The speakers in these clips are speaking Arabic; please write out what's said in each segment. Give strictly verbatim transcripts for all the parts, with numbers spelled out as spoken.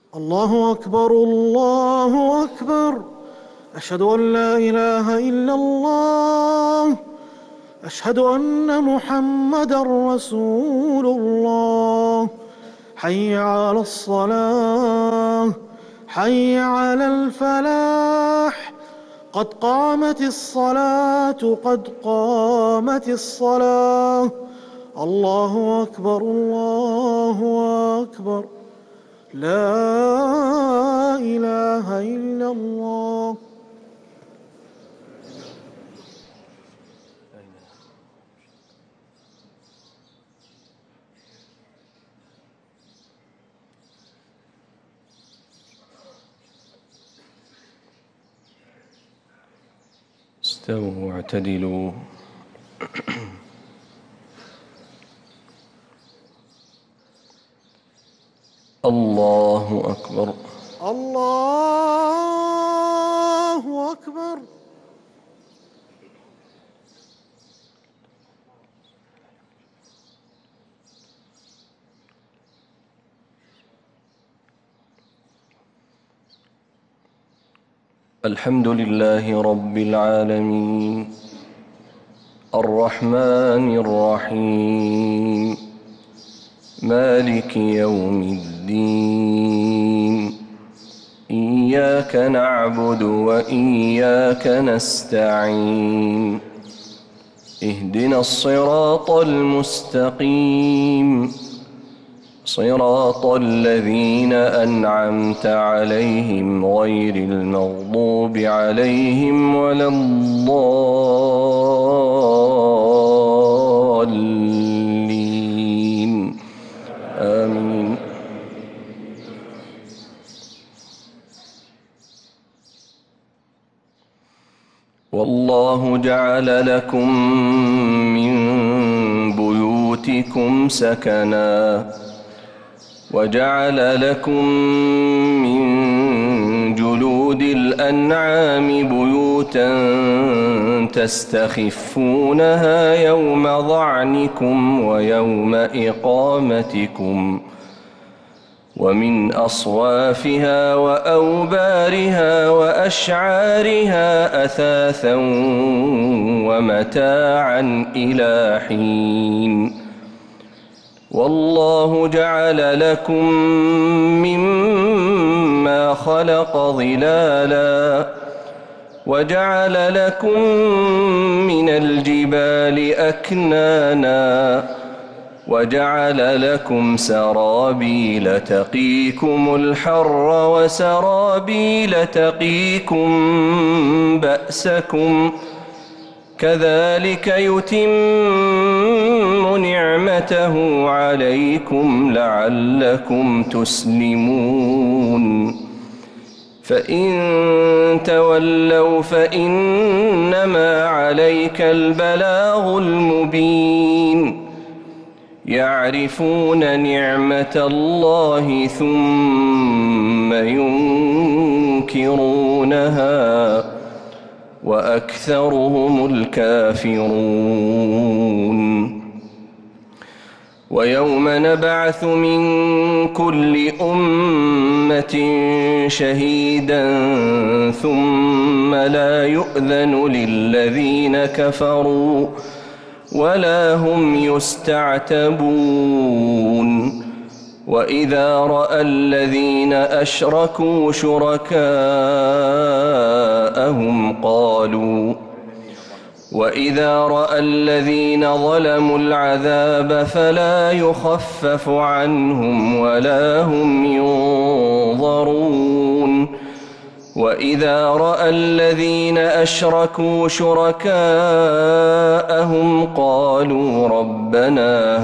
الله أكبر الله أكبر. أشهد أن لا إله إلا الله. أشهد أن محمدًا رسول الله. حي على الصلاة، حي على الفلاح. قد قامت الصلاة، قد قامت الصلاة. الله أكبر الله أكبر. لا إله إلا الله. استووا واعتدلوا. الله أكبر الله أكبر. الحمد لله رب العالمين الرحمن الرحيم مالك يوم الدين. إياك نعبد وإياك نستعين. اهدنا الصراط المستقيم صراط الذين أنعمت عليهم غير المغضوب عليهم ولا الضالين. آمين. والله جعل لكم من بيوتكم سكنا وجعل لكم من جلود الأنعام بيوتا تستخفونها يوم ظعنكم ويوم إقامتكم ومن أصوافها وأوبارها وأشعارها أثاثا ومتاعا إلى حين. والله جعل لكم مما خلق ظلالا وجعل لكم من الجبال أكنانا وجعل لكم سرابيل تقيكم الحر وسرابيل تقيكم بأسكم كذلك يتم نعمته عليكم لعلكم تسلمون. فإن تولوا فإنما عليك البلاغ المبين. يعرفون نعمة الله ثم ينكرونها وأكثرهم الكافرون. ويوم نبعث من كل أمة شهيدا ثم لا يؤذن للذين كفروا ولا هم يستعتبون. وإذا رأى الذين أشركوا شركاءهم قالوا وإذا رأى الذين ظلموا العذاب فلا يخفف عنهم ولا هم ينظرون. وإذا رأى الذين أشركوا شركاءهم قالوا ربنا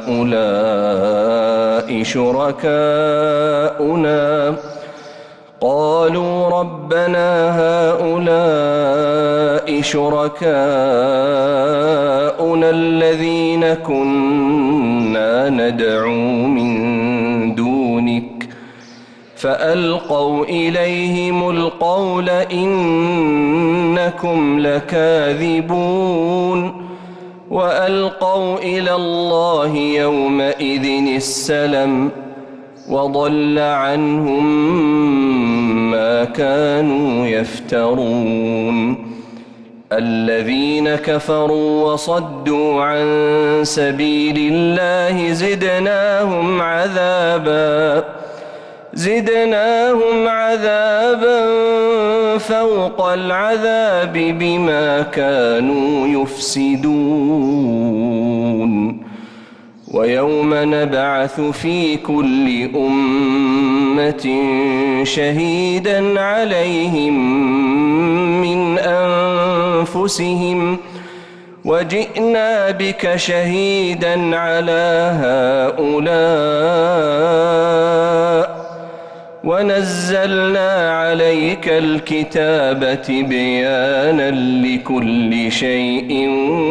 هؤلاء شركاؤنا قالوا ربنا هؤلاء شركاؤنا الذين كنا ندعو من دونك فألقوا إليهم القول إنكم لكاذبون. وألقوا إلى الله يومئذ السلم وضل عنهم ما كانوا يفترون الذين كفروا وصدوا عن سبيل الله زدناهم عذابا زدناهم عذابا فوق العذاب بما كانوا يفسدون ويوم نبعث في كل أمة شهيدا عليهم من أنفسهم وجئنا بك شهيدا على هؤلاء ونزلنا عليك الكتاب تبيانا لكل شيء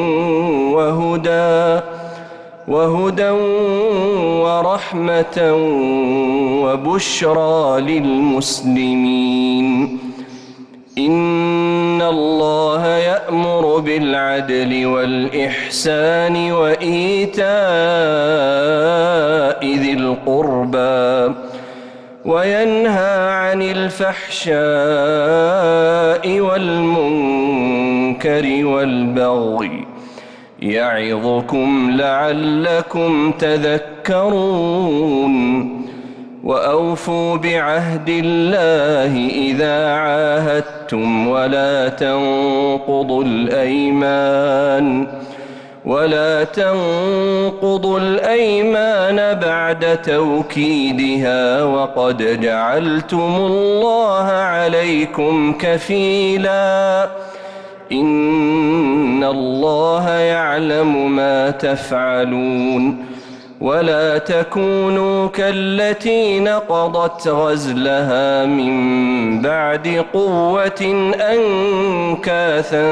وهدى وهدى ورحمة وبشرى للمسلمين إن الله يأمر بالعدل والإحسان وإيتاء ذي القربى وينهى عن الفحشاء والمنكر والبغي يعظكم لعلكم تذكرون وأوفوا بعهد الله إذا عاهدتم ولا تنقضوا الأيمان ولا تنقضوا الأيمان بعد توكيدها وقد جعلتم الله عليكم كفيلا إن الله يعلم ما تفعلون ولا تكونوا كالتي نقضت غزلها من بعد قوة أنكاثا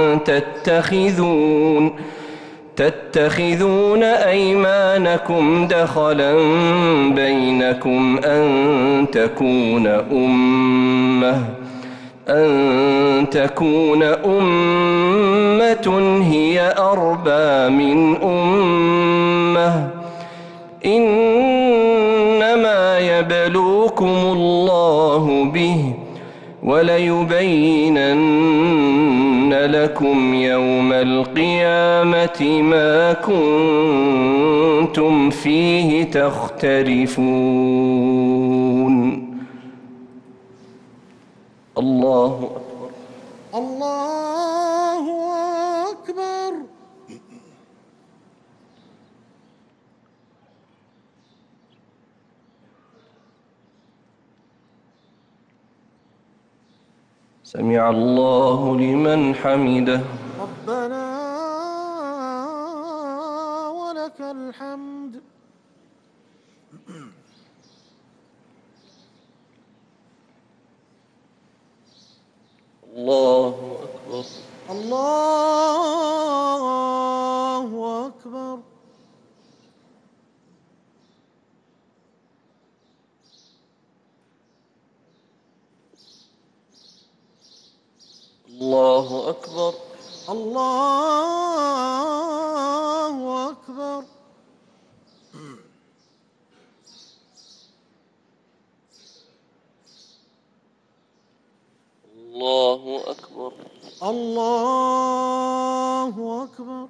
تتخذون تتخذون أيمانكم دخلا بينكم أن تكون أمة أن تكون أمة هي أربى من أمة إنما يبلوكم الله به وليبينن لكم يوم القيامة ما كنتم فيه تختلفون. الله أكبر. الله أكبر. سمع الله لمن حمده. ربنا ولك الحمد. الله أكبر. الله أكبر. الله أكبر. الله أكبر. الله أكبر. الله أكبر.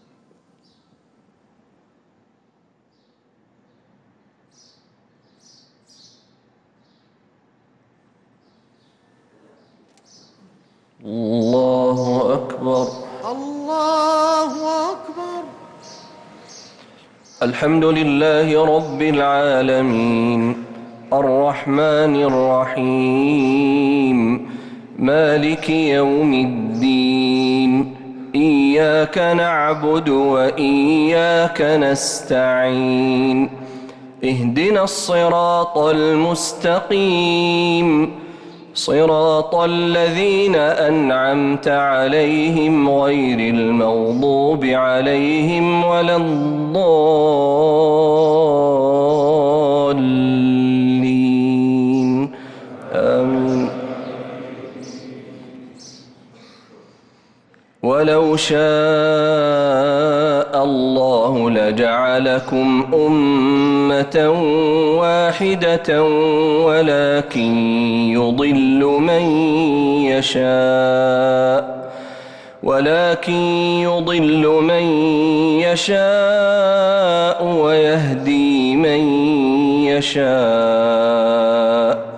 الله أكبر. الله أكبر. الحمد لله رب العالمين الرحمن الرحيم مالك يوم الدين إياك نعبد وإياك نستعين اهدنا الصراط المستقيم صراط الذين أنعمت عليهم غير المغضوب عليهم ولا الضالين آمين. ولو شاء الله لجعلكم أمة واحدة ولكن يضل من يشاء ولكن يضل من يشاء ويهدي من يشاء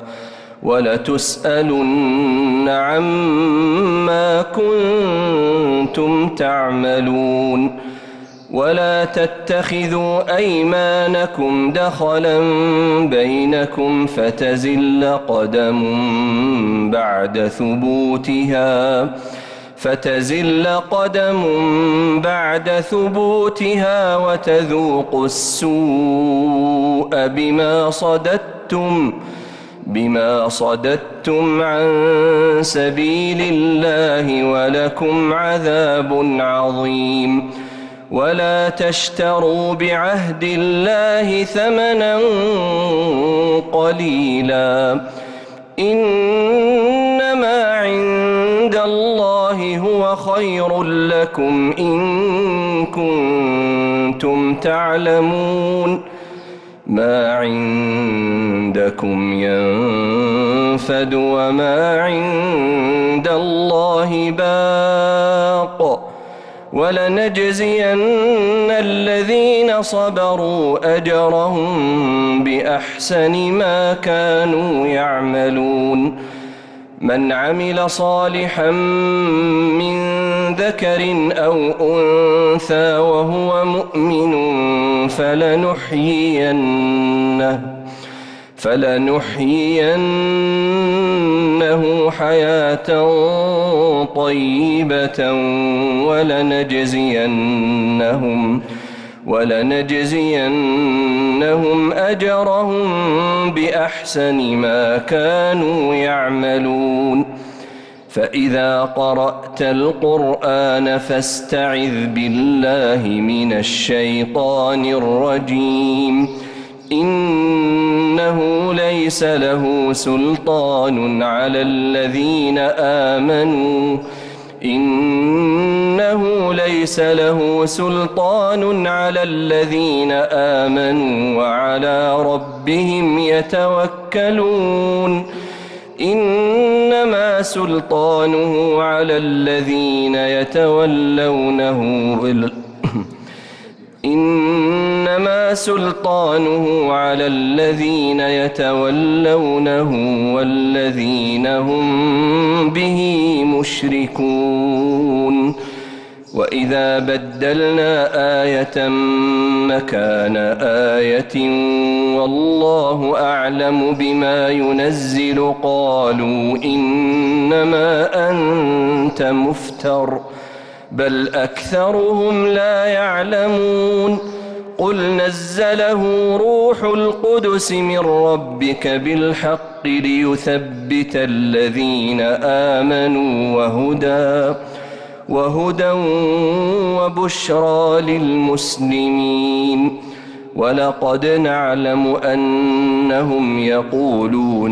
ولتسألن عما كنتم تعملون ولا تتخذوا أيمانكم دخلا بينكم فتزل قدم بعد ثبوتها فتزل قدم بعد ثبوتها وتذوقوا السوء بما صددتم بما صددتم عن سبيل الله ولكم عذاب عظيم ولا تشتروا بعهد الله ثمنا قليلا إنما عند الله هو خير لكم إن كنتم تعلمون ما عندكم ينفد وما عند الله باق ولنجزين الذين صبروا أجرهم بأحسن ما كانوا يعملون من عمل صالحا من ذكر أو أنثى وهو مؤمن فلنحيينه فلنحيينه حياة طيبة ولنجزينهم ولنجزينهم أجرهم بأحسن ما كانوا يعملون فإذا قرأت القرآن فاستعذ بالله من الشيطان الرجيم إنه ليس له سلطان على الذين آمنوا إنه ليس له سلطان على الذين آمنوا وعلى ربهم يتوكلون إنما سلطانه على الذين يتولونه إنما سلطانه على الذين يتولونه والذين هم به مشركون وإذا بدلنا آية مكان آية والله أعلم بما ينزل قالوا إنما أنت مفتر بل أكثرهم لا يعلمون قل نزله روح القدس من ربك بالحق ليثبت الذين آمنوا وهدى وهدى وبشرى للمسلمين ولقد نعلم أنهم يقولون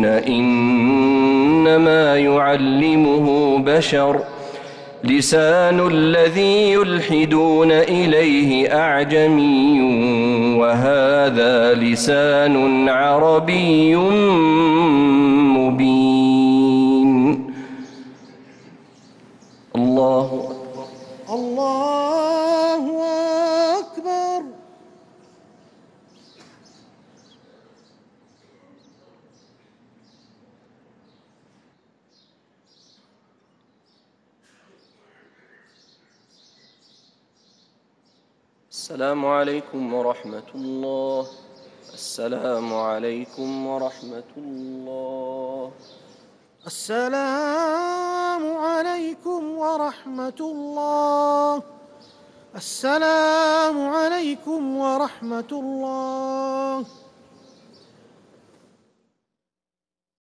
إنما يعلمه بشر لسان الذي يلحدون إليه أعجمي وهذا لسان عربي مبين الله أكبر الله أكبر. السلام عليكم ورحمة الله. السلام عليكم ورحمة الله. السلام عليكم ورحمة الله. السلام عليكم ورحمة الله.